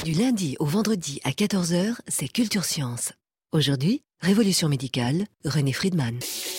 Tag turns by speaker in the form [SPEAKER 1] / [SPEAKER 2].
[SPEAKER 1] Du lundi au vendredi à 14 h, c'est Culture Science. Aujourd'hui, Révolution médicale, René Friedman.